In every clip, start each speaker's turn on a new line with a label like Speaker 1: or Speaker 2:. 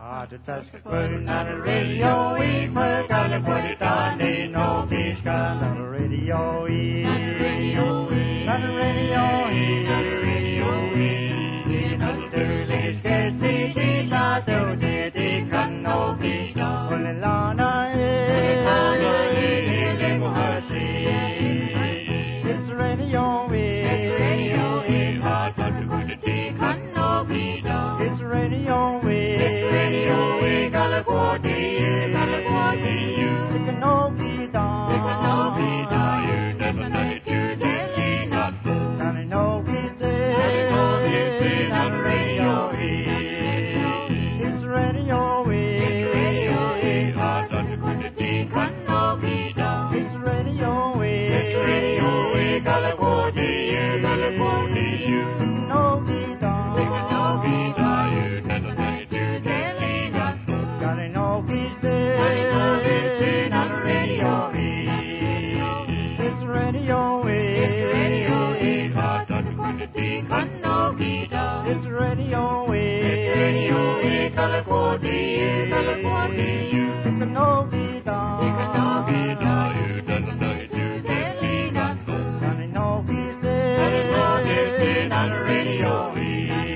Speaker 1: Radio E per California no fisca Radio E Radio E Radio E non sterlis che sti da te can no fisca con lana e le mohasi it's Radio E hot but the can no fisca it's Radio E California, it can no be done. It can no be done. You never know it. You daily not school. Down in no be stay. On Radio E. It's Radio E. It's Radio E. Hot on the quantity can no be done. It's Radio E. It's Radio E. California, California. You can no be done. It can no be done. You never know it. You daily not school. Down in no be stay. On Radio E. It's Radio E. It's Radio E. Hot on the quantity can no be done. It's Radio E. It's Radio E. California, California. It can no be done. It can no be done. You don't know it. You daily not school. Down in no be stay. On Radio E.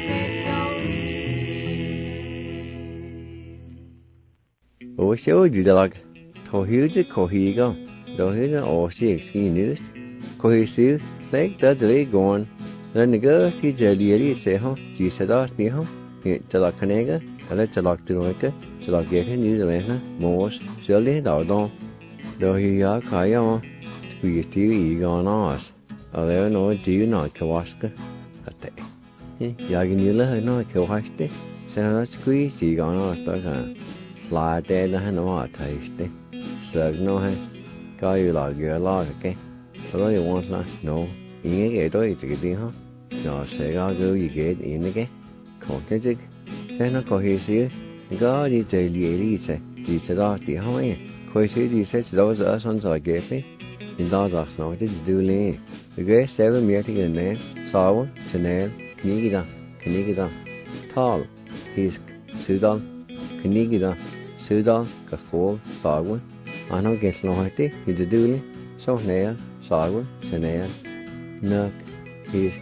Speaker 2: Ủa số gì đó là thầu hiếu chứ khổ hi go đồ hiếu nó ổ xí xí nữa khổ hi xíu lấy tới tới gọn rồi này cái xí giờ đi sẽ không chỉ sẽ đó ní không hiện cho là cái này cái là cho là từ rồi cái cho là cái như thế này ha một sửa lấy đầu đó đồ hi á khai á vì xíu ý gọn nó ở đây nó chỉ nó cái wash cái thế giờ cái như là nó cái wash đấy sẽ nó squeeze chỉ gọn nó tới cả là để nó nó thấy đấy sợ nó hay coi như là cái lo cái đó thì quan là nó ý cái đó thì cái gì hả nó sẽ có cái gì cái ý cái còn cái chứ cái nó có gì xíu có gì chơi gì sẽ chỉ sẽ đó thì không ấy coi xíu gì sẽ đó giờ xong rồi cái đấy mình đó rồi nó chỉ đưa lên cái seven miếng thì cái này sáu Chanel cái gì đó tall his Sudan cái gì đó Sudan cái phố sáu quá anh nói cái nói thế thì đưa lên sau này sáu quá Chanel nước his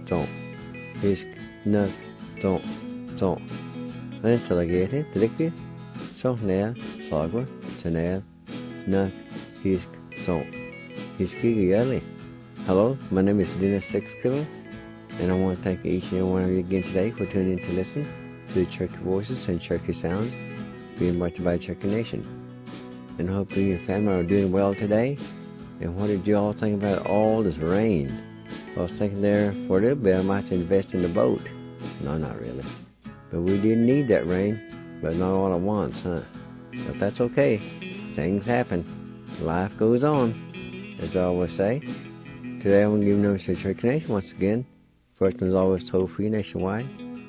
Speaker 2: nước trộn nên cho là cái thế thì cái sau này sáu quá Chanel nước his cái gì vậy? Hello, my name is Dennis Sixkiller, and I want to thank each and one of you again today for tuning in to listen to the Cherokee Voices and Cherokee Sounds being brought to you by Cherokee Nation. And I hope you and your family are doing well today. And what did you all think about all this rain? I was thinking there for a little bit I might invest in the boat. No, not really. But we didn't need that rain, but not all at once, huh? But that's okay. Things happen. Life goes on, as I always say. Today I want to give numbers to Cherokee Nation once again. First one is always toll-free nationwide,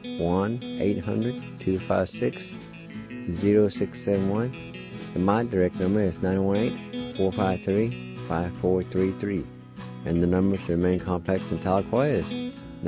Speaker 2: 1-800-256-0671. And my direct number is 918-453-5433. And the number to the main complex in Tahlequah is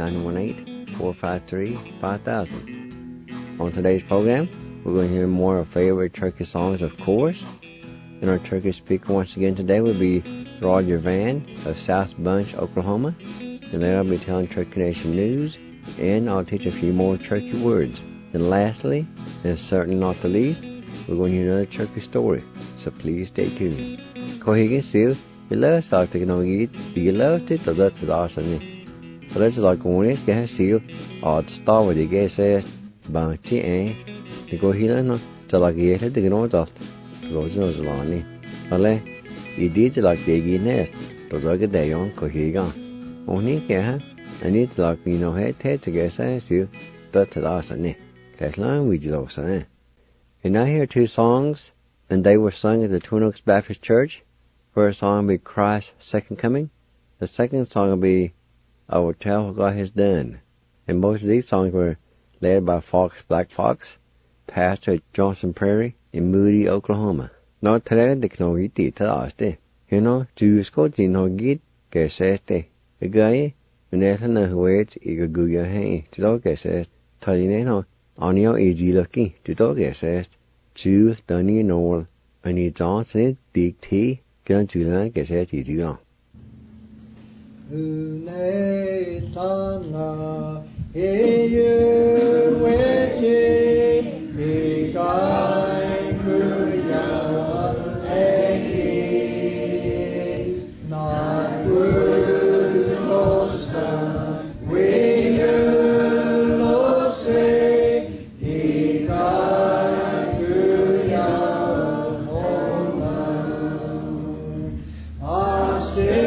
Speaker 2: 918-453-5000. On today's program, we're going to hear more of favorite Cherokee songs, of course. And our Cherokee speaker once again today will be Roger Van of South Bunch, Oklahoma. And then I'll be telling Cherokee Nation news, and I'll teach a few more Cherokee words. And lastly, and certainly not the least, we're going to hear another Cherokee story. So please stay tuned. Kohigan Seal, you love South Technology, you love it, or that's what I say. So let's like one is get Seal, or start with the guy says, Banchi, the Kohilan, so like you had to get on that. Lodging Lonnie. Ale, you did like the Guinness, to look at the young Kohigan. Only can I need to like me no head to guess as you, but to us and it. That's long we do, son. And I hear two songs, and they were sung at the Twin Oaks Baptist Church. First song will be Christ's Second Coming. The second song will be I Will Tell What God Has Done. And most of these songs were led by Black Fox, pastor at Johnson Prairie in Moody, Oklahoma. Not today, the Knogi did us. You know, Jews go to no get, get says they. A guy, when there's no words, you go your hand. To look at says, tell you know, Anio Egiloki, Tutogesest, Chu, Dunny, Noel, and he Johnson, Dick T, Gun Julian, Gesset, Egion.
Speaker 1: Unetana, Eyu, Weki, Egai, Kuya, Eki, Nagulosa, Weyu, Lose, Egai, Kuya, Ola, Ase.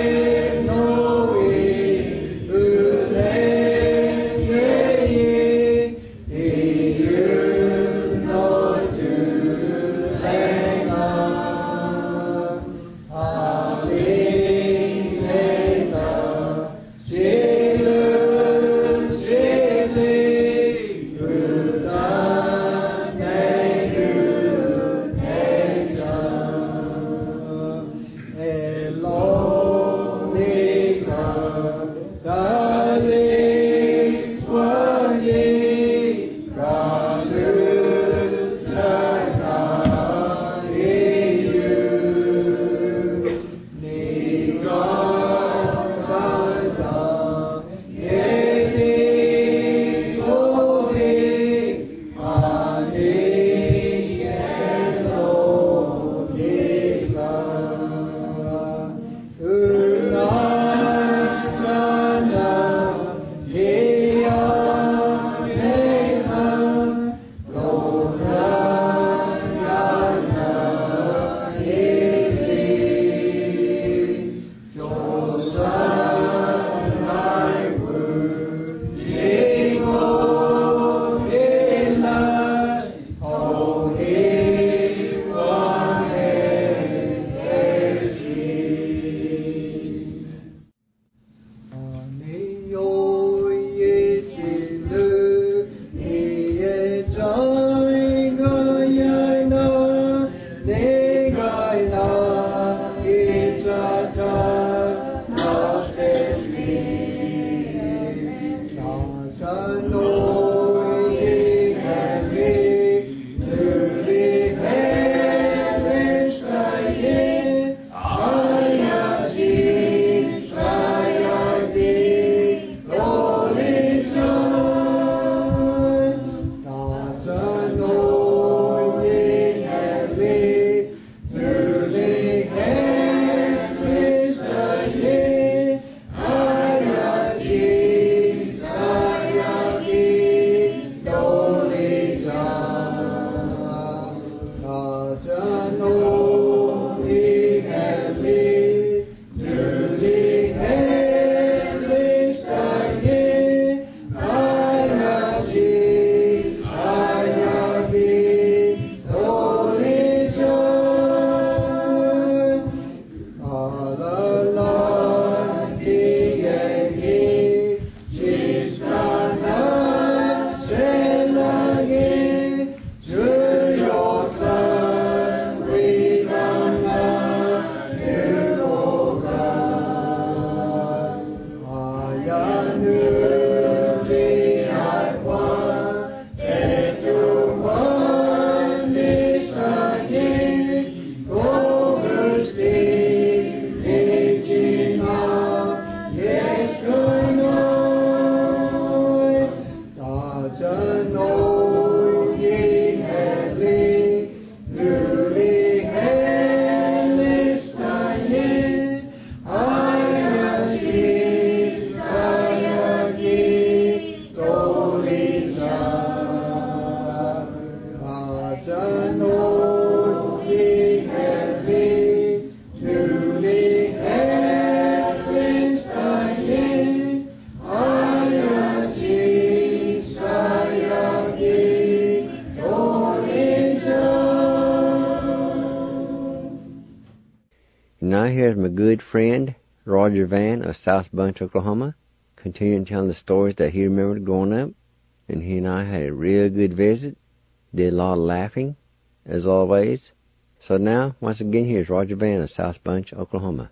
Speaker 2: Now here's my good friend, Roger Van of South Bunch, Oklahoma, continuing telling the stories that he remembered growing up. And he and I had a real good visit, did a lot of laughing, as always. So now, once again, here's Roger Van of South Bunch, Oklahoma.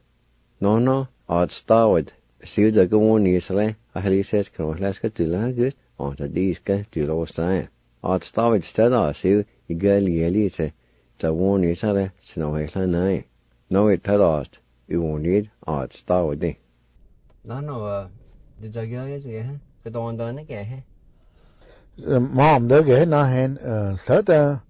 Speaker 2: No, I'd start Siu the go on yesterday. I had says, can I ask you to learn good on the disc to Los Angeles. at stavet sted siu I gali til warn I så det så nå helt nej nå it tadast I wanted at stavet det
Speaker 1: nó det giờ cái gì hả cái đòn đó nó kệ hả
Speaker 3: mom đó cái nó hen thật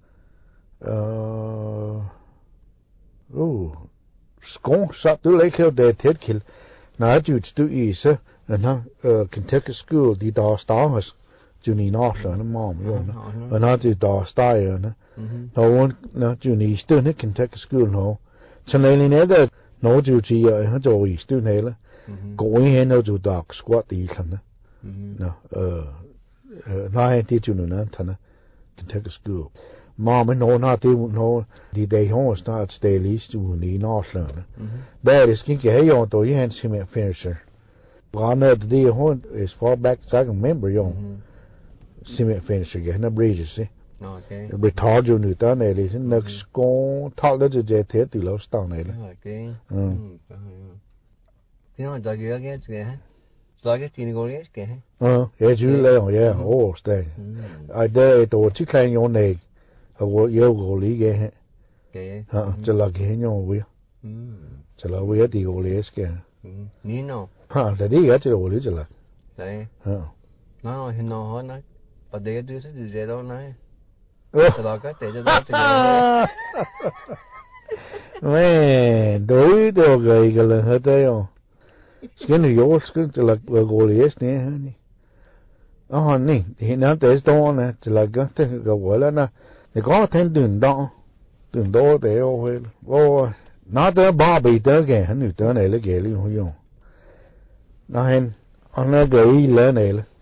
Speaker 3: skon sát du lấy kêu để thiệt kil nãy chú tu ý sẽ nó Kentucky school đi đào stars chú ní nó là nó mom rồi nó đi đào stars rồi nó chú ní stu nó Kentucky school nó cho nên này đó nó chú chỉ nó cho ý stu này là coi hen nó chú đào squat đi khăn nó nó hay đi chú nó thằng nó Kentucky school mom nó nó đi đây hông nó stay list chú ní nó là there is cái yo to you hand cement finisher well no the home as far back as I can remember yo cement finisher cái nó bridges see
Speaker 1: okay
Speaker 3: retard you new ta này thì nó có thao đó je thế từ lâu start này là
Speaker 1: okay thì nó giờ cái hả giờ cái tin gọi cái hả
Speaker 3: yeah chú lấy yeah oh stay I dare to chỉ khai yo này yêu gọi lý cái
Speaker 1: cái
Speaker 3: cho là cái nhau vậy cho là vậy thì gọi lý cái
Speaker 1: ní nó
Speaker 3: để đi cái cho gọi lý cho là
Speaker 1: đấy nó hiện nó ở đây đưa cái gì đó này cho là cái để cho nó
Speaker 3: mẹ đối đồ gầy cái là hết đấy không cái này yếu cái cho là gọi lý này hả nè hiện nay tới đó nè cho là cái gọi là nè để có thêm đường đó để ô nó tới ba bị tới kìa hắn được tới này là kìa liền không dùng nó hen anh nó gầy lên này là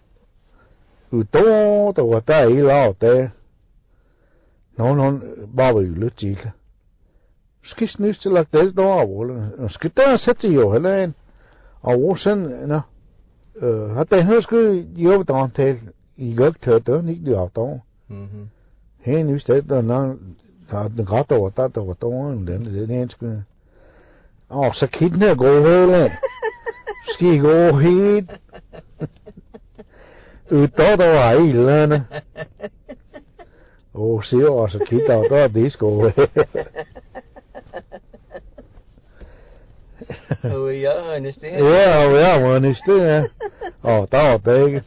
Speaker 3: to và tay lao té nó ba bị lướt chỉ cả skis nứt cho là tới đó rồi skis ta sẽ chỉ có lên ở sân nè hả tay hết cứ yếu toàn thế gật thở tới nít được to hen nu stedet nó den gata åt att den är inte så kidna går väl ski gå hit utav då är illa så så kidda då disco
Speaker 1: ja ni stä
Speaker 3: ja men ni stä ta det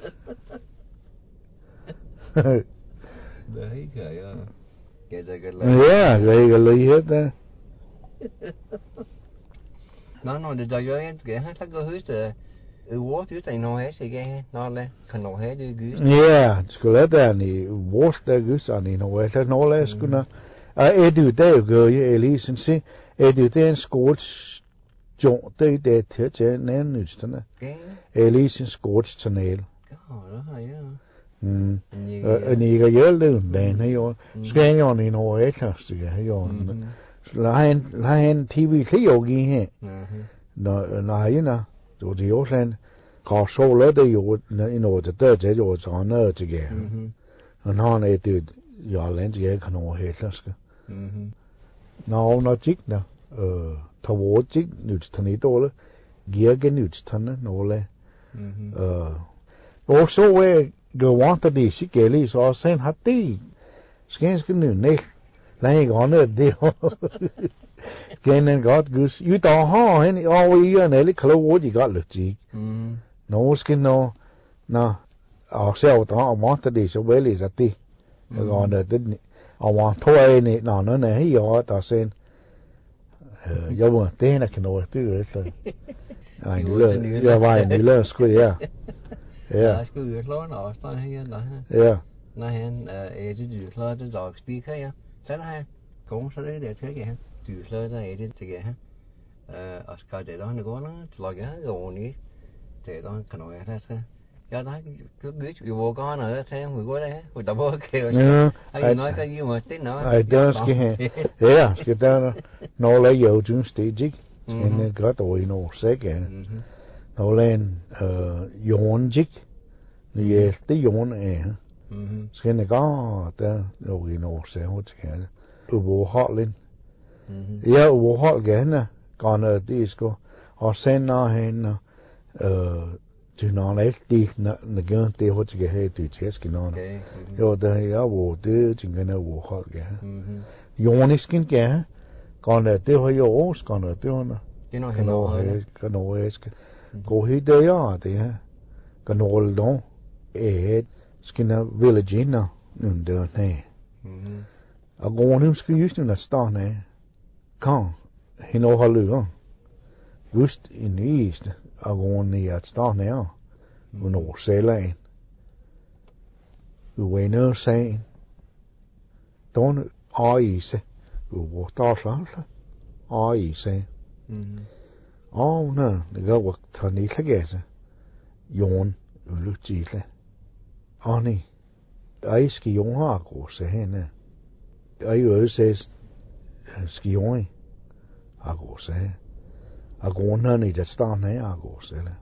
Speaker 1: đấy cái cái
Speaker 3: lấy hết đó
Speaker 1: nó để cho cái hát các cái thứ vô thứ này nó hết cái nó lên khăn nó hết đi
Speaker 3: yeah skulle det ni worst det gus ani no vet no les kunna du det går ju Elisen se du den skåts jo det till den nysterne Elisen skåts tunnel ni cái nhớ luôn đèn hay vô cái nhon ni nó hết chứ hay vô là TV thấy vô gì hết nó hay nè rồi thì vô lên có số lớn đấy vô nóจะเตอจะvô cho nó chứ cái nó này từ giờ lên chứ cái nó hết rồi nó chích nè thầu vô chích nút thằng này to rồi gia cái nút thằng nó lên also we go want to be sikeli so sen hatti skens knu ne lai gone de kenen got gus you to ha hen all ne li klo wo ji got lu ji no skin no na ourselves to want to be so well is atti gone de I want to ne no ne hi yo ta sen yo wo te na kno tu so ai ni le ya vai ni le sku ya yeah
Speaker 1: cứ lo nó sao hay là
Speaker 3: yeah
Speaker 1: này cái gì lo cho giỏi đi khác ya sẽ hay cũng sẽ để thế kìa chữ lo ra cái gì kìa ở cái để đó nó có nó lo cái rồi ní để đó cái nói ra sao cái đó cứ biết chịu vô con nữa xem người có đấy người ta vô kêu anh nói cái gì mà tính nói
Speaker 3: ai đó cái yeah cái đó nó lấy dầu chúng stage nên có tội nó sẽ kìa nó lên yôn jig như tí yôn này cái này có ta rồi nó sẽ hỗ trợ bộ hot lên bộ hot cái nè còn ở disco họ sen nó hay nó du når ikke det når gør det hot til have du tæsk når jo der jeg hvor det tænker jeg hvor hold ja Jonisken ja kan det har jo også kan det under
Speaker 2: det når han
Speaker 3: kan nå skal gå helt der ja det her kan nå då skinner village nå nu der nej og gå nu skal just nu stå nej kan hende holde just i nyeste og gå ned at stå nej og nå sælge uener sagen don aise hvor der så aise nå det går at ni kagase jon ulutile ani aiski jon har grose henne jo ses skioi agose agronerne i det starten af agose eller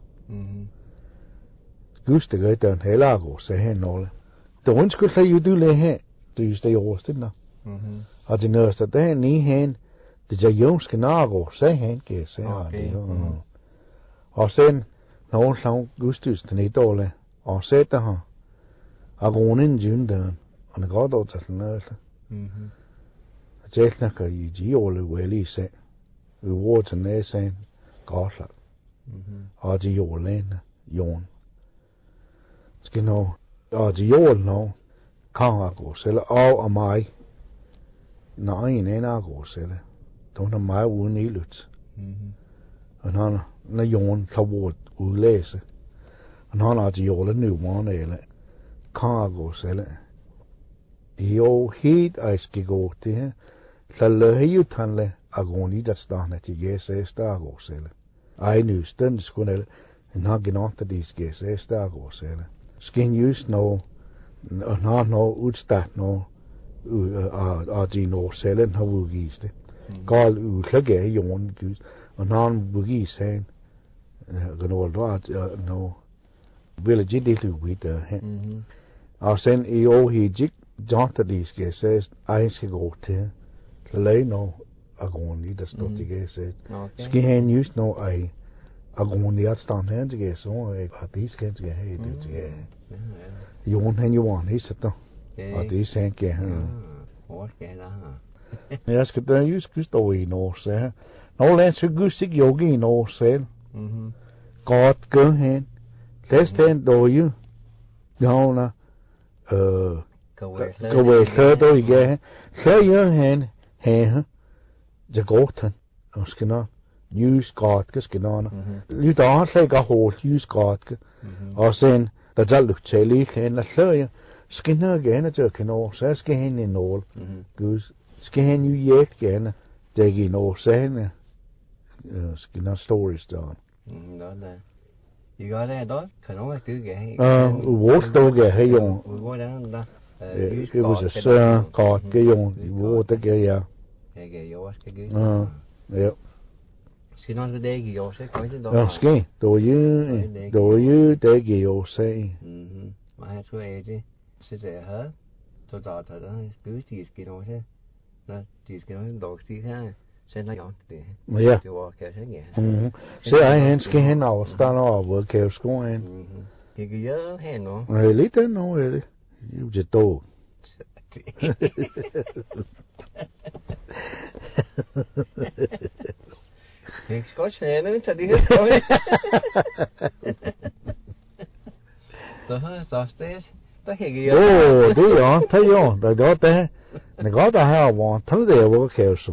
Speaker 3: Just det gør den heller agose henne alle det undskyld sig jo du le her du just det jo også det og det nøster der ni hen det er jo skal nago se hen kan se det og sen når han gustus den i dårlig og sætter her agronen junderen og det går dog til nøster det snakker i de årlige vel se vi var til næsen godt og de årlige jon skal nå og de årlige nå kan gå selv og mig nej en agro selv der er meget uden i lyt og når jon tager vort udlæse og når de årlige nu måned eller kan gå selv jo helt jeg skal gå det her så løber jo tandle agroni der starter til Jesus der går selv ej nu stund skulle en har genandt det skal Jesus der går selv skin just nå og når udstart nå og de når selv har udvist det gal udklægge jon Gud og når han udvist han Ronald var nå ville de det ud der og sen i år he Jonta de skal ses ej skal gå til lei nå agroni der står til Jesus skal han just nå ej agroni at stand her til Jesus og har det skal have det til Jon han jo var helt så og det sagde jeg
Speaker 2: hvor skal der
Speaker 3: jeg skal der just stå i når så når land så gud ikke yogi når selv godt gør han det stand dog jo Jona gå så dog ikke så gør han her det godt han og skal nå just godt skal nå lidt andet ikke hold just godt og sen der zal til ikke han så skal nå gerne til kan nå så skal han i nål Gud skal han jo hjælpe gerne det give nå sagene skal nå stories der
Speaker 2: đó là gì gọi là đó khởi nói là cứ vậy
Speaker 3: wo stå cái hay用
Speaker 2: wo đó
Speaker 3: it was a sir card cái用wo det cái ja
Speaker 2: cái yo cái
Speaker 3: ja
Speaker 2: xin nói cái đây cái yo sẽ có chứ
Speaker 3: đó ski đồ như det cái yo say
Speaker 2: mà hai số ấy chứ sẽ dễ hết tôi đó cứ chỉ cái đó chứ là chỉ cái đó đồ gì khác sen nó dọn thì
Speaker 3: det
Speaker 2: var kanskje ikke
Speaker 3: så han skal hen og starte over kan sko han
Speaker 2: det kan gøre hen nu
Speaker 3: lidt nu det jo det dog
Speaker 2: jeg skal også have noget til det her så stedet der kan jeg
Speaker 3: det er det jo det går der her hvor tog det over kan så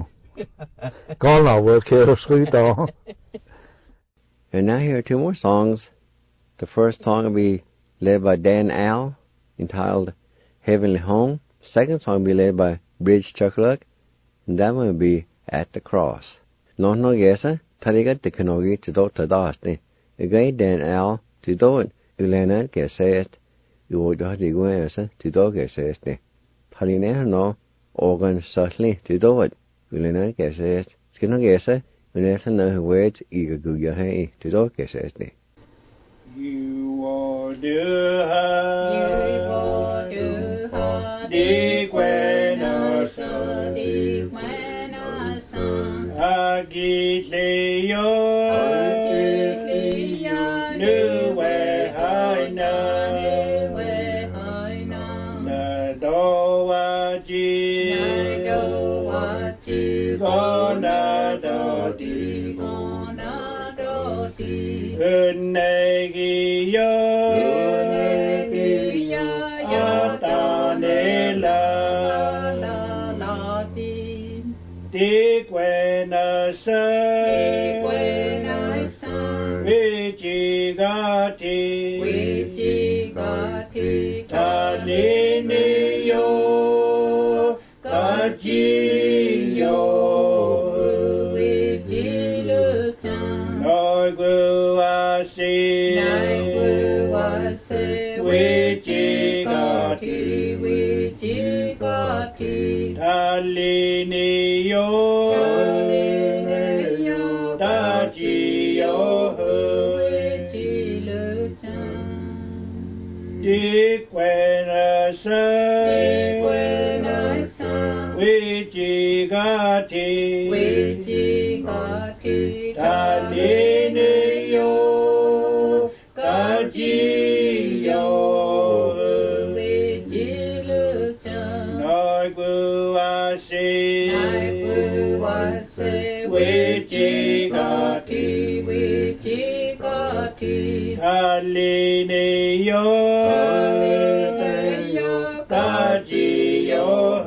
Speaker 2: And now here are two more songs. The first song will be led by Dan Al, entitled Heavenly Home. Second song will be led by Bridge Chuckluck, and that one will be At the Cross. No guessa, Tariga de Kanogi to do to Dasti. Again Dan Al to do it, Ulena Gessest, you would have to go to do Gessest. Palina no, organ certainly to do it. Ulena Gessest. Skal nok gæse, men efter noget words ikke gå jeg her til dog gæse det.
Speaker 1: You are the dig kvæner så, agit leo, nu do wa ji go na do di ne gi yo ta ne la ti que na sa vi ji ga ti ta ni ni yo ga ji yo noi gu a si vi ji ga ti ta li ni yo ta ji yo đi quen sơ vi chi ga ti ta ni ni yo ga ji yo nói gu a si vi chi ga ti ta li ni yo ta ji yo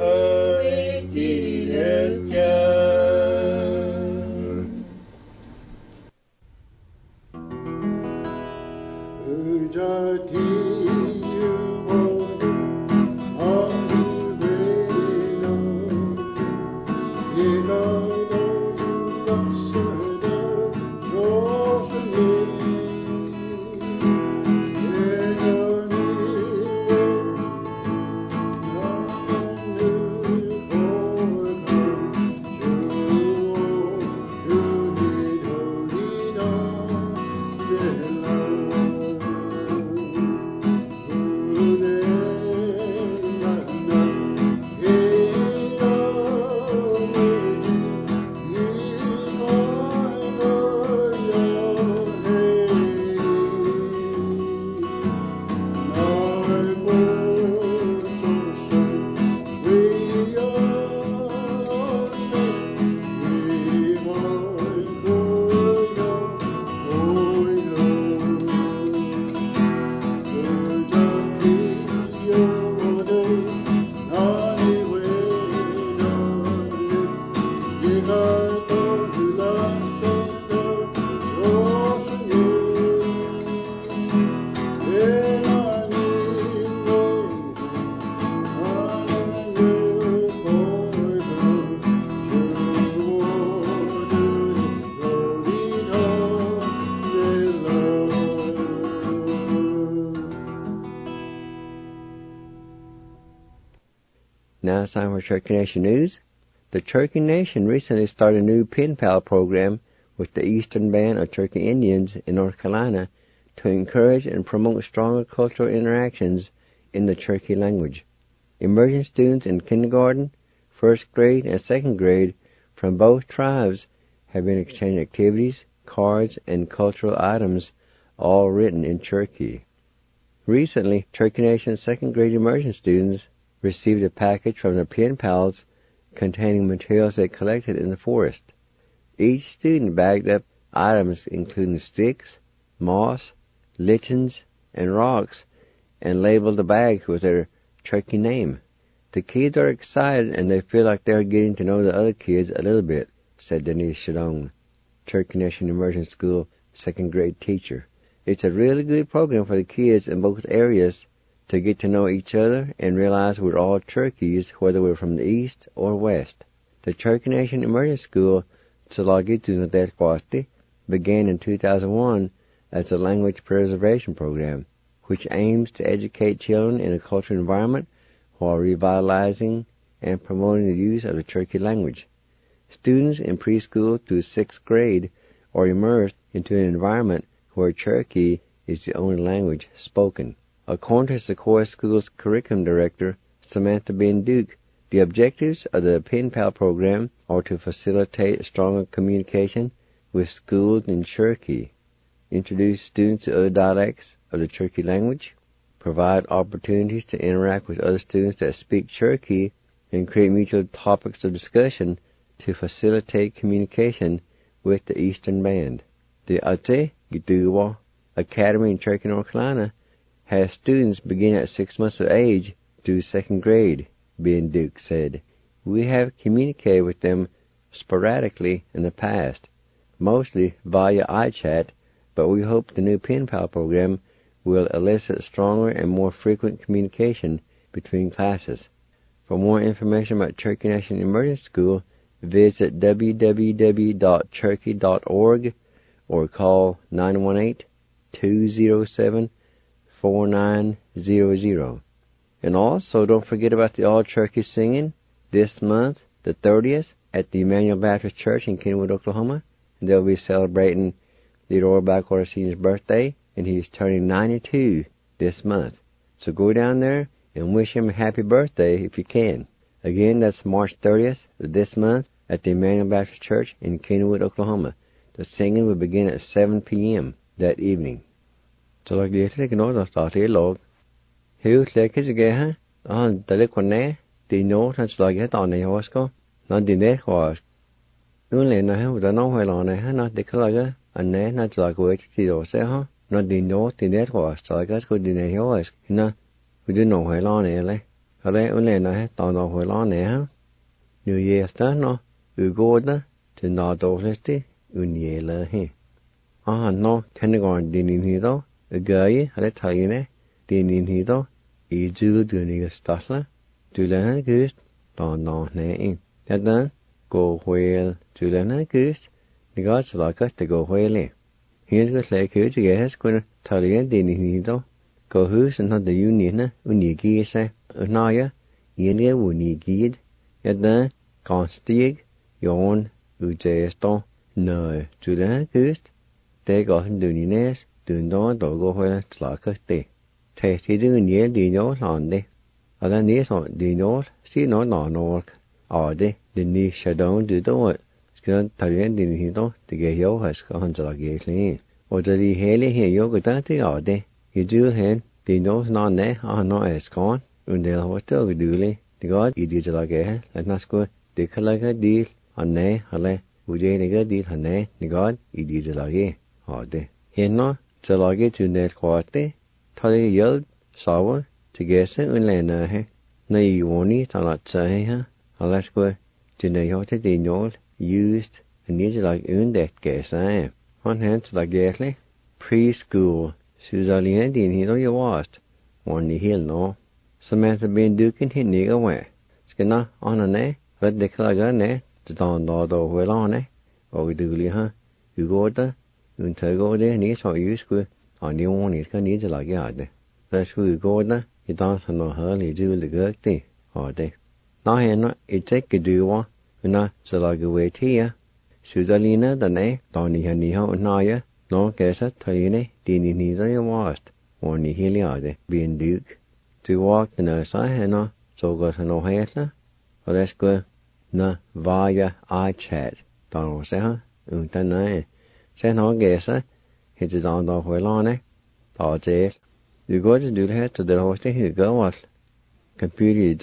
Speaker 2: Now it's time for Cherokee Nation News. The Cherokee Nation recently started a new Pen Pal program with the Eastern Band of Cherokee Indians in North Carolina to encourage and promote stronger cultural interactions in the Cherokee language. Emerging students in kindergarten, first grade, and second grade from both tribes have been exchanging activities, cards, and cultural items, all written in Cherokee. Recently, Cherokee Nation second grade immersion students received a package from the Pen Pals containing materials they collected in the forest. Each student bagged up items including sticks, moss, lichens, and rocks, and labeled the bags with their Cherokee name. The kids are excited and they feel like they're getting to know the other kids a little bit, said Denise Shadong, Cherokee Nation Immersion School second grade teacher. It's a really good program for the kids in both areas to get to know each other and realize we're all Cherokees, whether we're from the east or west. The Cherokee Nation Immersion School, Tsalagitsunatesquasti, began in 2001 as a language preservation program, which aims to educate children in a cultural environment while revitalizing and promoting the use of the Cherokee language. Students in preschool through 6th grade are immersed into an environment where Cherokee is the only language spoken. According to Sequoia School's curriculum director, Samantha Ben Duke, the objectives of the Pen Pal program are to facilitate stronger communication with schools in Cherokee, introduce students to other dialects of the Cherokee language, provide opportunities to interact with other students that speak Cherokee, and create mutual topics of discussion to facilitate communication with the Eastern Band. The Ate Gituwa Academy in Cherokee, North Carolina, has students begin at 6 months of age through 2nd grade, Ben Duke said. We have communicated with them sporadically in the past, mostly via iChat, but we hope the new Pen Pal program will elicit stronger and more frequent communication between classes. For more information about Cherokee National Immersion School, visit www.cherokee.org or call 918-207-4900. And also, don't forget about the All Cherokee Singing this month, the 30th, at the Emmanuel Baptist Church in Kenwood, Oklahoma. And they'll be celebrating Leroy Backwater Sr.'s birthday, and he's turning 92 this month. So go down there and wish him a happy birthday if you can. Again, that's March 30th this month at the Emmanuel Baptist Church in Kenwood, Oklahoma. The singing will begin at 7 p.m. that evening. So like this, I can also start here, Lord. Hiếu lấy cái gì ghê ha? Tại lấy quần nè, thì nhớ thành sự cái tòn này hoa sco, nó đi nét hoa. Nếu lấy này ha, ta nói hoài lò này ha, nó để cái cái anh nè, nó sự cái gì đó sẽ ha, nó đi nhớ thì nét hoa, sự cái đi này hoa, nó đi nói hoài lò này lấy, ở đây anh lấy này ha, tòn nói hoài lò này ha, New Year's đó nó, go đó, thì nó đâu hết đi, nhẹ là he. Nó kindergarten đi nín đó, gửi, ở đây thấy nè. Din hido I jul duniga statla dulana gust don ne in yadan go whale dulana gust nigas laka te go whale here's go like here to get has talian din hido go hus and the union unigi sa unaya yene unigi yadan constig yon ujesto no dulana gust te go dunines dun do go whale laka te thế thì đừng nhớ đi nhớ lòn đi, ở đây nhớ rồi đi nhớ, xí nó nọ, ở đây đi đi sẽ đón đi đâu, cái thời gian đi thì đó, thì cái hiểu hay có hơn là cái gì, ở đây đi hết đi hiểu cái đó thì ở đây, cái chưa hết đi nhớ nó nè, nó là con, rồi để họ tới cái đường này, thì có ý đi là cái, là nó có, để khai lại cái đi, anh nè, hay là, bây giờ này cái đi thằng nè, thì có ý đi là cái, ở đây, hiện nó, sẽ là cái chuyện này khó đấy. Thôi giờ sáu thì ghé sẽ bên này nè ha, này vốn thằng lợt chơi ha, họ lại coi chuyện này họ thấy tiền nhớ used, anh nhớ là ứng đẹp ghé sai, hắn hẹn là ghé lấy preschool, Suzalina tiền thì nó yêu worst, muốn đi hiểu nó, Samantha bên đưa cái hình này cái vậy, cái nó anh này, rất đẹp là cái này, chỉ toàn đồ về lo này, rồi từ liền ha, cứ gọi đó, người thấy gọi đấy, nhớ sao use coi. Nhiều món này cái này là cái gì? Là suy nghĩ đó, thì当时nó hơi lý do là cái gì? Ở đây, nó hiện nó ít cái điều nó sẽ là cái vấn đề á. Sự ra lý nó này, tao này họ nói á, nó cái sát thời này, thì này rất là worst, muốn đi hiểu ở đây, biến được, to walk the nurse hay nó, so cái nó hay là, ở đây cái nó via iChat, tao sẽ ha, ta này, sẽ nói cái sát. He just on the whole on it. Paul says, you go to do that to the hosting who go was computer is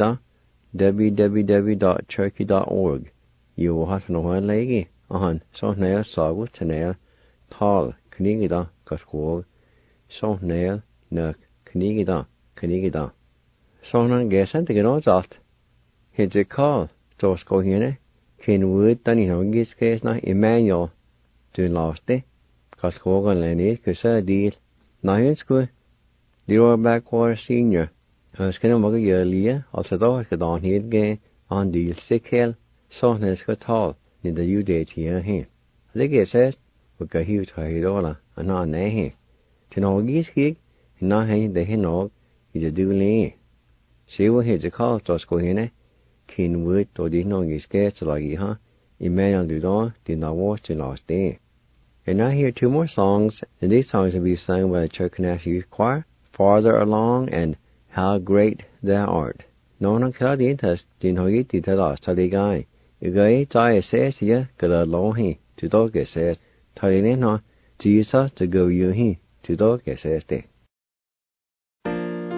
Speaker 2: www.cherokee.org. You will have to know one legi on so nail saw to nail tall knigida got wall so nail nuck knigida. So non guess and to get all that. He's a call. So go here. Can wood done in his case now Emmanuel to last day. Cause Hogan Lenny, cause deal. Now here's good. Leroy Backwater Sr. It's kind of a year later, also though I could on here again on the sick hill, so it's got tall, in the U date here. I think it says, we got huge $100, and not nay here. To know geese gig, and not hanging the hen og, is a dooley. See what here's a call, just go in, Keen wood, or did not get scared, so like you, Emmanuel Dudon did not watch the last day. And now hear two more songs, and these songs will be sung by the Cherokee National Youth Choir, Farther Along and How Great Thou Art. Nó nó khá đi thật, chính hồi ít thì thật là sao đi gai. Cái trái sẽ xía, cái là lỗ hi, chú tốt cái sẽ, thời nên nó, chỉ sao từ gầu yêu hi, chú tốt cái sẽ tệ.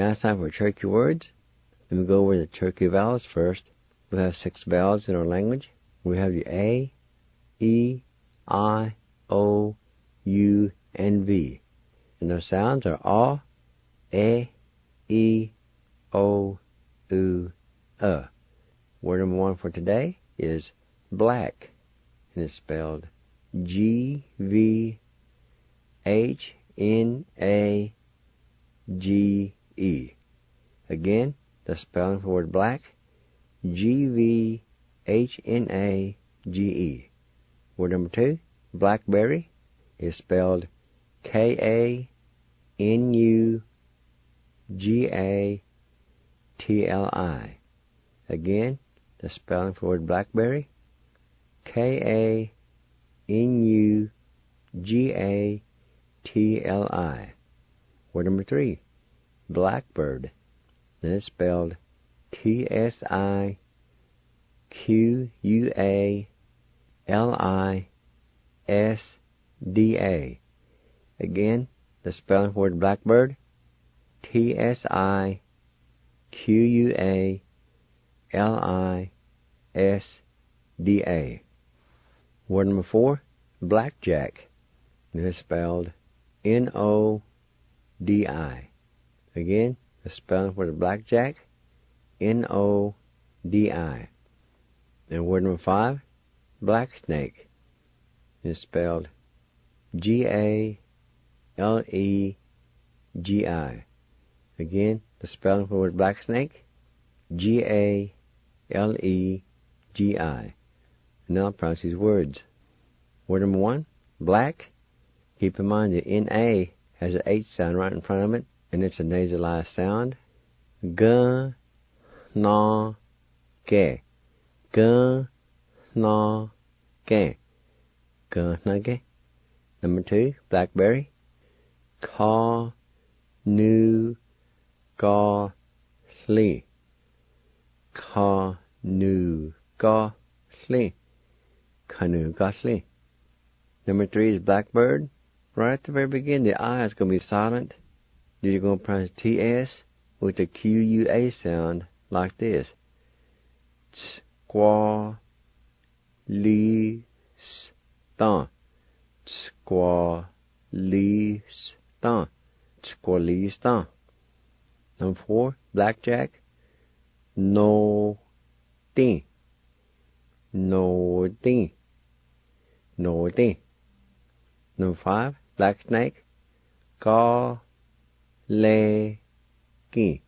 Speaker 2: Now it's time for Cherokee words. Let me go over the Cherokee vowels first. We have 6 vowels in our language. We have the A, E, I, O, U, and V. And those sounds are A, E, O, U, Word number 1 for today is black, and it's spelled G-V-H-N-A-G-E. Again, the spelling for the word black, G-V-H-N-A-G-E. Word number 2, blackberry, is spelled K-A-N-U-G-A-T-L-I. Again, the spelling for the word blackberry, K-A-N-U-G-A-T-L-I. Word number 3, blackbird. Then it's spelled T-S-I-Q-U-A-L-I-S-D-A. Again, the spelling for the word blackbird, T-S-I-Q-U-A-L-I-S-D-A. Word number 4, blackjack. And it's spelled N-O-D-I. Again, the spelling for the blackjack, N-O-D-I. And word number 5, black snake. It's spelled G-A-L-E-G-I. Again, the spelling for the word black snake, G-A-L-E-G-I. Now I'll pronounce these words. Word number 1, black. Keep in mind the N-A has an H sound right in front of it, and it's a nasalized sound. G-na-ge. G-na-ge. G-na-ge. Number 2, blackberry. Ka-nu-ga-sli. Ka-nu-ga-sli. Ka-nu-ga-sli. Number 3 is blackbird. Right at the very beginning, the I is going to be silent. You're going to pronounce T-S with the Q-U-A sound like this. Squalistan. Squalistan. Squalistan. Number 4, blackjack. No-ding. No-ding. No-ding. Number 5, black snake. Ga-le-gi.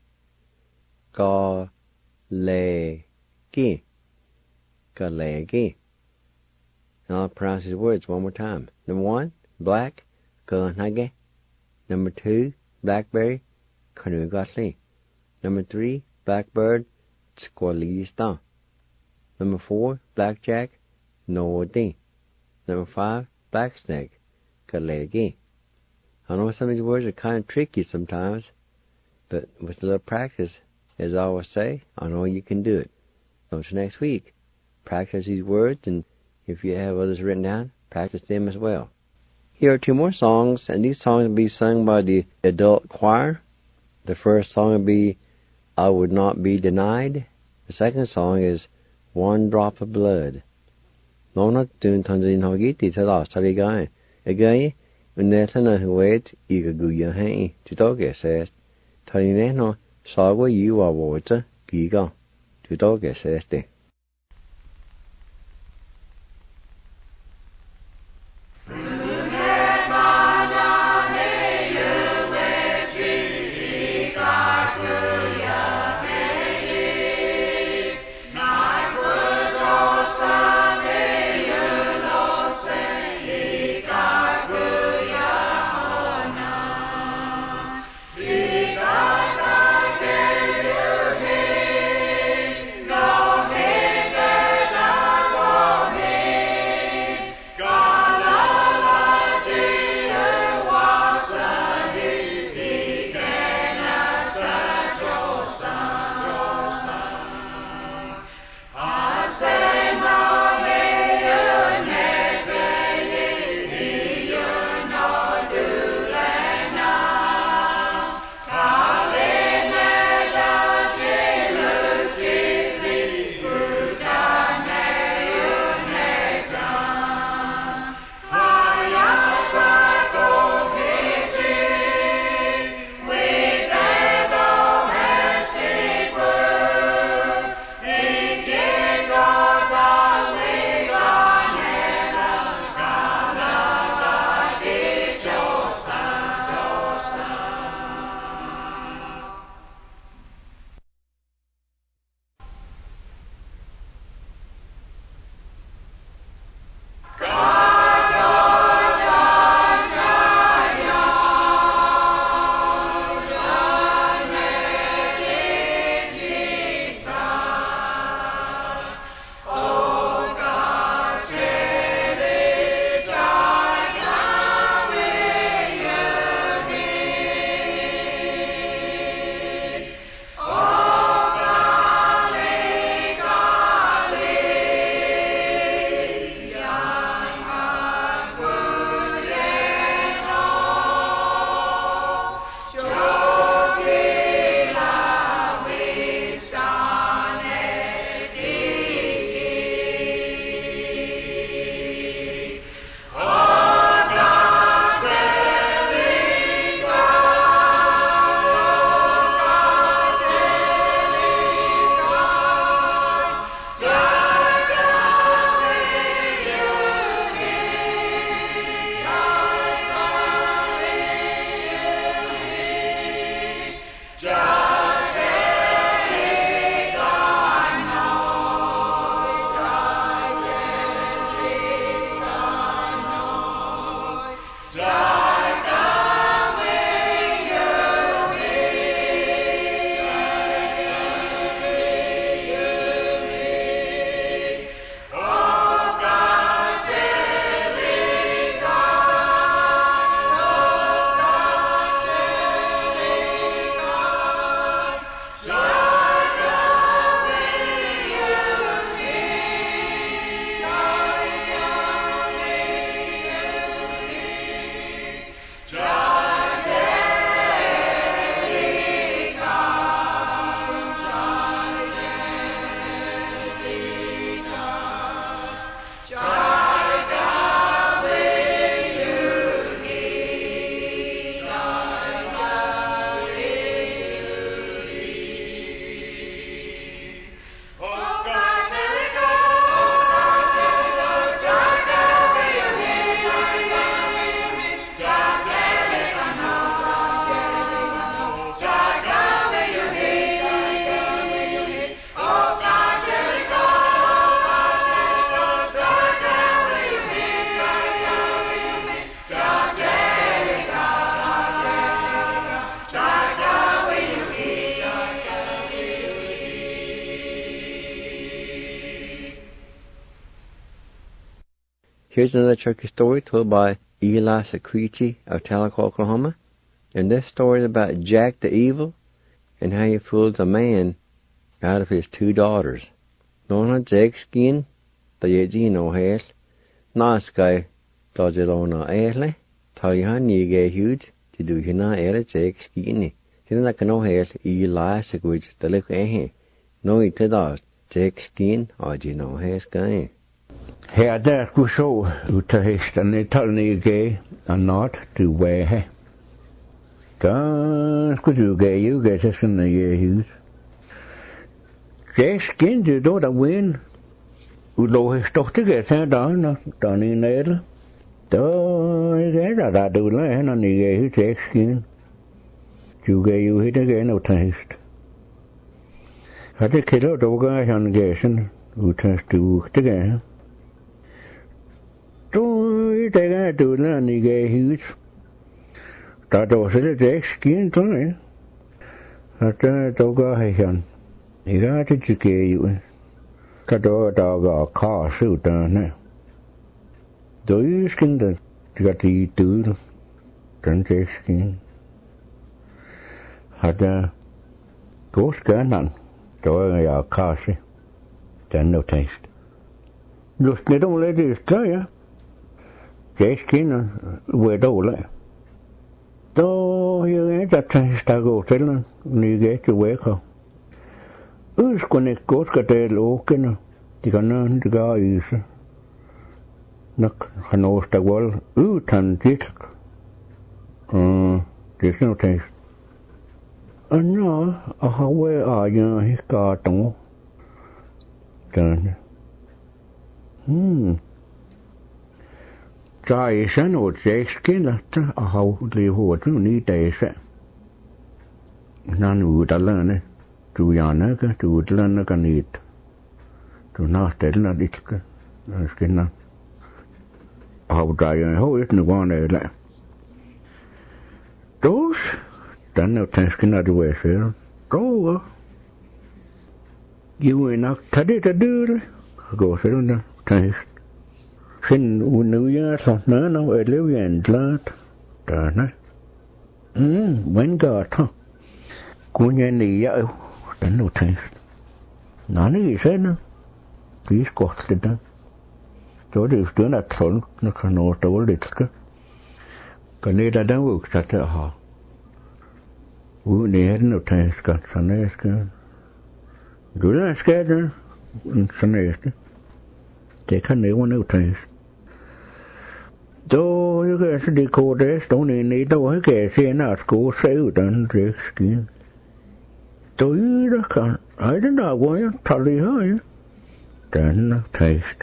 Speaker 2: Ga-le-gi. Ga-le-gi. And I'll pronounce these words one more time. Number 1, black. Ga-na-ge. Number 2, blackberry. Ka-nu-ga-sli. Number 3, blackbird. Squalistan. Number 4, blackjack. No-ding. Number 5, black snake. Ga-le-gi. I know some of these words are kind of tricky sometimes, but with a little practice, as I always say, I know you can do it. So until next week, practice these words, and if you have others written down, practice them as well. Here are 2 more songs, and these songs will be sung by the adult choir. The first song will be I Would Not Be Denied. The second song is One Drop of Blood. Nona tun tanzin hogi ti tada sabigain. Again, when Nathan wait, eager guya hay to dog says, Tarineno, sawa you are water, giga, to dog says.
Speaker 1: No
Speaker 2: Here's another turkey story told by Eli Secrechi of Tahlequah, Oklahoma. And this story is about Jack the Evil and how he fools a man out of his 2 daughters. Nona Jack skin, the Yegino has, Naskai, Dodgelona Airle, Talihan Nige huge, to do hina air Jack skinny. He's not no hair, Eli Secrechi, the look eh. No, it does. Jack skin, or Gino has guy.
Speaker 4: Her der skulle så ut af hesten i talnige og not to wear. Da skulle du gøre jo gøre til sådan en hus. Jeg skinte då der win. Ulo har stået det her der ni nede. Da jeg der du la han ni hus jeg skin. Du gør jo det gør noget test. Har det kilo dog gør han gæsen ud af du det gør. Tôi thấy cái tụi nó này ghê hữu, ta đồ sẽ để skin thôi này, ta tôi có hay hơn, thì cái chuyện kia vậy, ta đồ ta có khó xử ta nè, tôi skin đó, cái gì tự, chẳng để skin, ta cố cái nặng, tôi có khó xử, chẳng no taste, lúc này đâu lấy được cái á. Cái skin về đâu lại? Tôi như thế chắc ta go thế là như thế chứ về không? Con này cốt cái đấy lố cái nó thì cái nó cái gì nó hắn nói ta gọi thành chết chết nó thế nó họ về nhà hết cả tổng Trái sáng ở Jack skin là ta hậu liều hồ chứ ní tệ sẽ nan u ta lên này chú nhà cái chú lên nó cái nít chú nó tệ là đi cái skin nó hậu trái hậu ít nữa quan này lại tốt đàn nó thành skin là đuôi sẽ tốt yêu nó thật đấy thật đưa đấy go sẽ nó thành Xin nữ gia thật nữa nó ở liêu dàn lát Trời nói Vẫn gờ thôi Cô nhà này dạo Đánh đồ thành Nó nói gì thế nó Ký quạt lên đó Chỗ điều tướng là thốn Nó khả nổ tố lịch cơ Cái này đã đáng vực sạch ở họ Vũ này hết đồ thành Sạch sẵn này Rồi là sạch đó Sẵn này Thế khả nếu mà nếu thành Tôi cái sự đi cô đấy Tôi này tôi cái xe nào cô sẽ ở trên rễ skin Tôi đó khả Ai đến nào quá Thật lý hơi Trên taste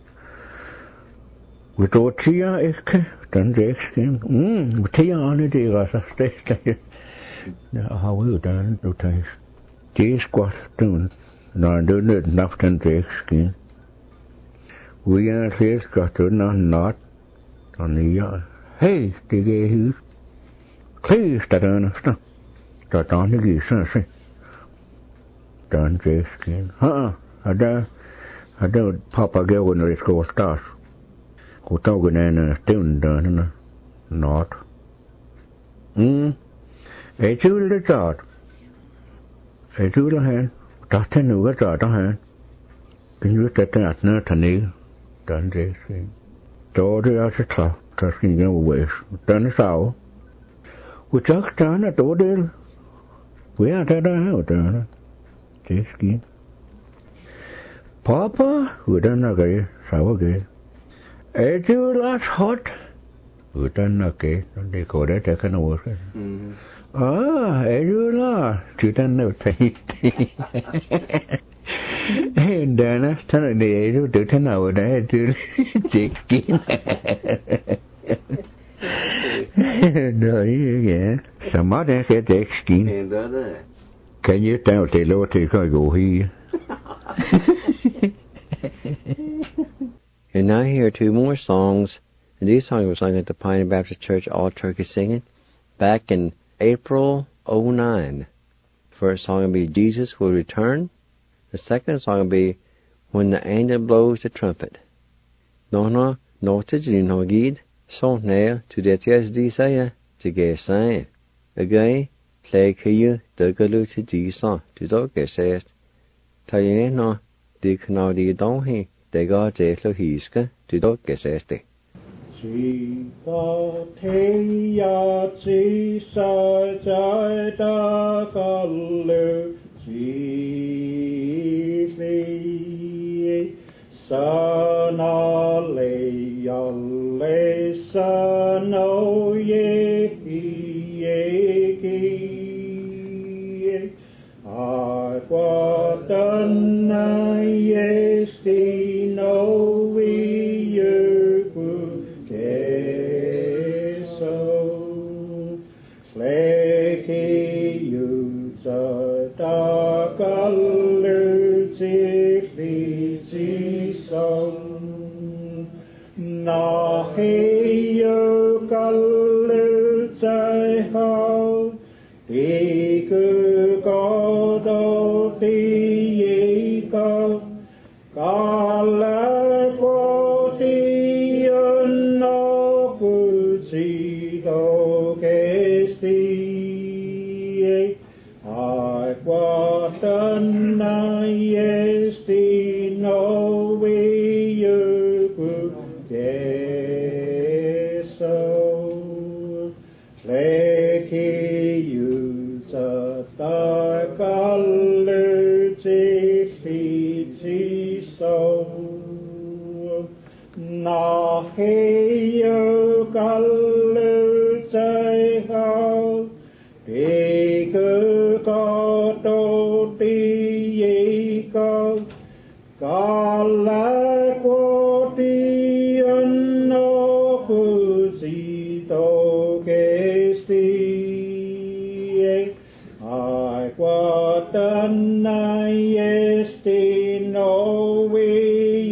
Speaker 4: Vì tôi chia cái Trên rễ skin Chia anh đi ra sa taste How are you done to taste Cheese squat Doing Nó đưa được nắp trên rễ skin We are says got to not on the hey the gay who's please that understand that on the geese say done Jay skin I don't Papa girl when they go start who talk in still done not a chú the chart a chú the hand that ten new chart hand can you set that not a new done Jay skin Đó thì sẽ thở, thở sinh ra một vệ, tên sao? Vì chắc chắn là tổ đến, vì anh ta đã hiểu đó, thế skin. Papa, vì đó là cái, sao cái? Is you last hot? Vì đó là cái, nó đi cổ đấy chắc cái nào cái. Is you last? Chứ đó là thấy. Dana, thế này để rồi tự thế nào ở đấy chứ chị kiến đấy vậy sao mà đấy cái chị kiến cái như tao thì lo thì coi gù hi
Speaker 2: And now here are 2 more songs, and these songs were sung at the Pioneer Baptist Church All Turkey Singing back in April 2009. First song will be Jesus Will Return. The second song will be When the Angel Blows the Trumpet. Nó Nå til din har givet, så nær til det jeg de siger, til gav sig. Again, play kige, døggerlu til de så, du dog gav sig. Tag jeg nå, det kan de dog he, det går til at hiske, du dog gav sig det.
Speaker 1: Chỉ có thế ya chỉ sai trái ta có lưu chỉ li sa na le ya le sa no ye ki a qua tân na ye sti no we na he yo kalu tai ho ti ku ko do ti ye ko ka la ko ti no ku si do ke sti ai qua tân na ye sti no we na he yo kalu tai ho ti ku ko do ti ye ko ka la ko ti no ku si to ke sti ai qua tân na ye sti no we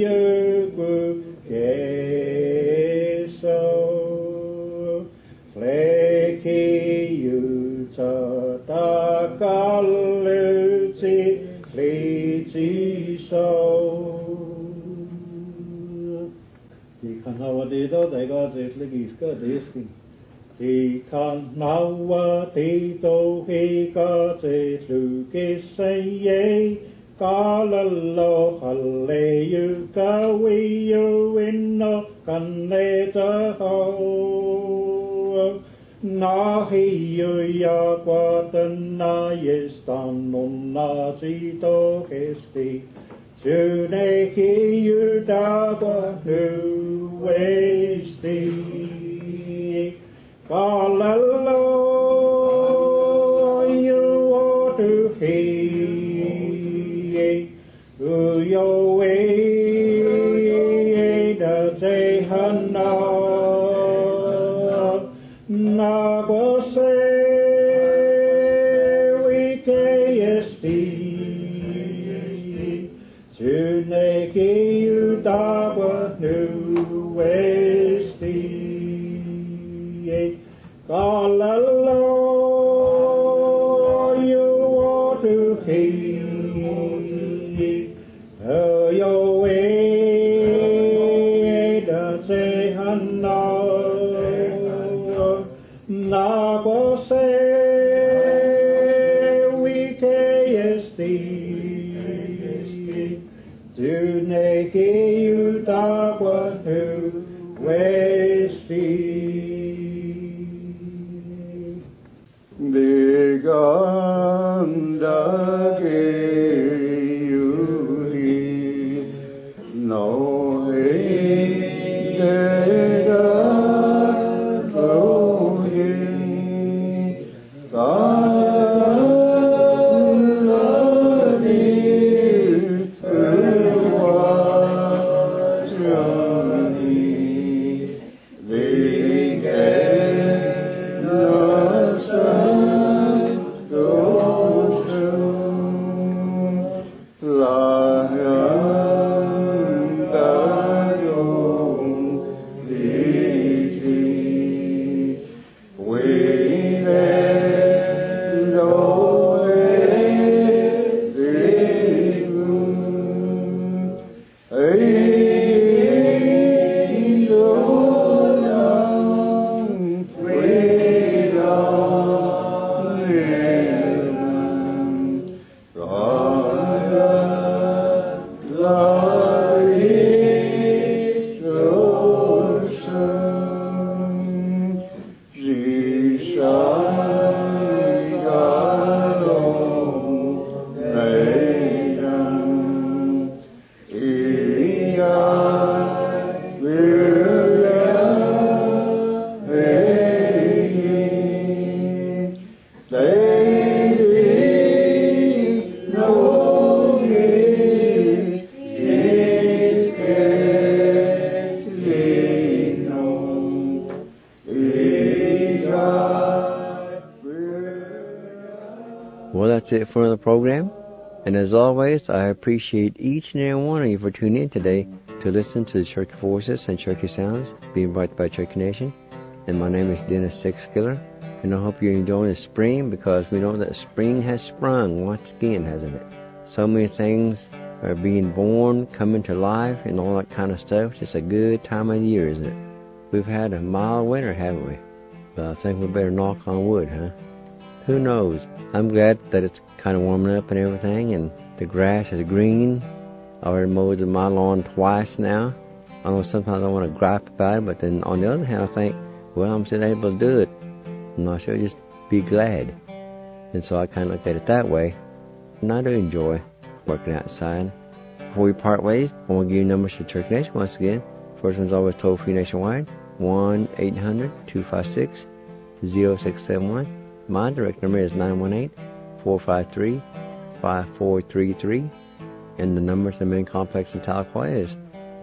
Speaker 1: Di do đại ga je legi ska deski di kan nawa ti to he ka je lu ke sai ye ka la lo halle yu ka we yu in no kan le ta ho na he yu ya qua tân na ye stan non na ti to he sti to ne ki yu da ba nu wasty Kalalo you ought to hear your way the say hana na go say we KSD to make you da new wasty Kalalo you ought to hear your way the say hana na go say we KSD to make you dark one who wasty Beganda ge you no
Speaker 2: that's it for the program. And as always, I appreciate each and every one of you for tuning in today to listen to the Cherokee Voices and Cherokee Sounds being brought by Cherokee Nation. And my name is Dennis Sixskiller, and I hope you're enjoying the spring, because we know that spring has sprung once again, hasn't it? So many things are being born, coming to life, and all that kind of stuff. It's a good time of the year, isn't it? We've had a mild winter, haven't we? But I think we better knock on wood, huh? Who knows? I'm glad that it's kind of warming up and everything, and the grass is green. I already mowed my lawn twice now. I know sometimes I want to gripe about it, but then on the other hand, I think, well, I'm still able to do it, and I should just be glad. And so I kind of look at it that way, and I do enjoy working outside. Before we part ways, I want to give you numbers to Cherokee Nation once again. First one's always toll-free nationwide, 1-800-256-0671. My direct number is 918-453-5433. And the number to the main complex in Tahlequah is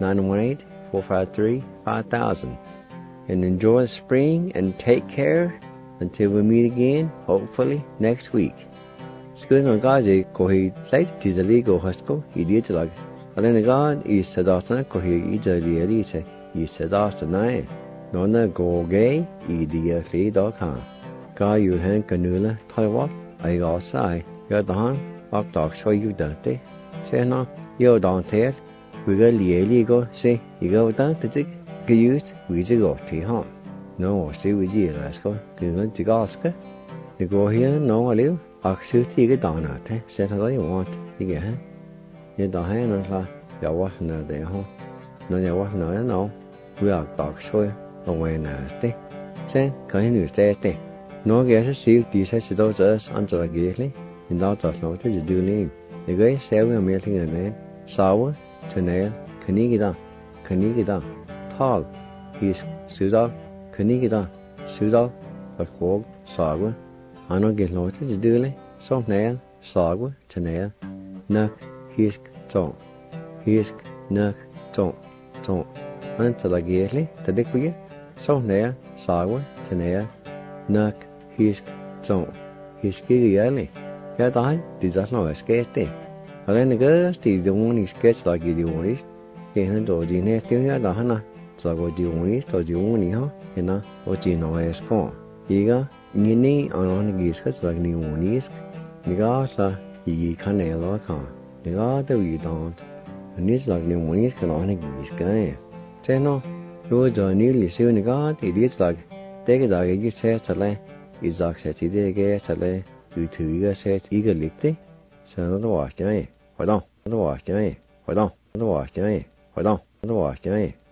Speaker 2: 918-453-5000. And enjoy the spring and take care until we meet again, hopefully next week. Skuldene gazi kohi late tizaligo hasko idiotalag. Alena god is sadasana kohi idaliarise is sadasana. Nona goge idiatli.com. Ga you han kanula taiwak I sai yadahan akdak show you dante. Say no yo dante we go lieli go say you go dante ke use we go ti ha. No see we ji lasko kun tigaska. The go here no aliu aksu ti ke dana te set how you want you get ha. You da ha no la ya wa na de ha. No ya wa no we are dak show away na ste. Say kan you say te. No guess see these has those us until I get it. In that no to do name. The guy say we are meeting again. Sour, Tanel, Kanigida, Tall, he's Sudal, Kanigida, Sudal, but Quog, Saga. I don't get no to do it. So nail, Saga, Tanel, Nuck, Hisk, Tom, Nuck, Tom. Until I get it, the dick we get. So nail, Saga, Tanel, Nuck, Hisk, Tom, Hiski, Yelly. Get on, did that no escape there. I then the girls, the one is sketch like you do this. Can't do the next thing at the Hana. So go do this to the only huh? And now, what you know is gone. Yiga, Nini on the giscuts like new ones. Nigasa, ye can't allow car. The God that we don't. And it's like new ones can on the giscuts. Say no, roads are nearly soon the God, it is like take it like you said to lay. Is access to the gas at lay. You two you said eagerly. So the watch, eh? Hold on, the watch, eh? Hold on, the watch, eh? Hold on, the watch, eh?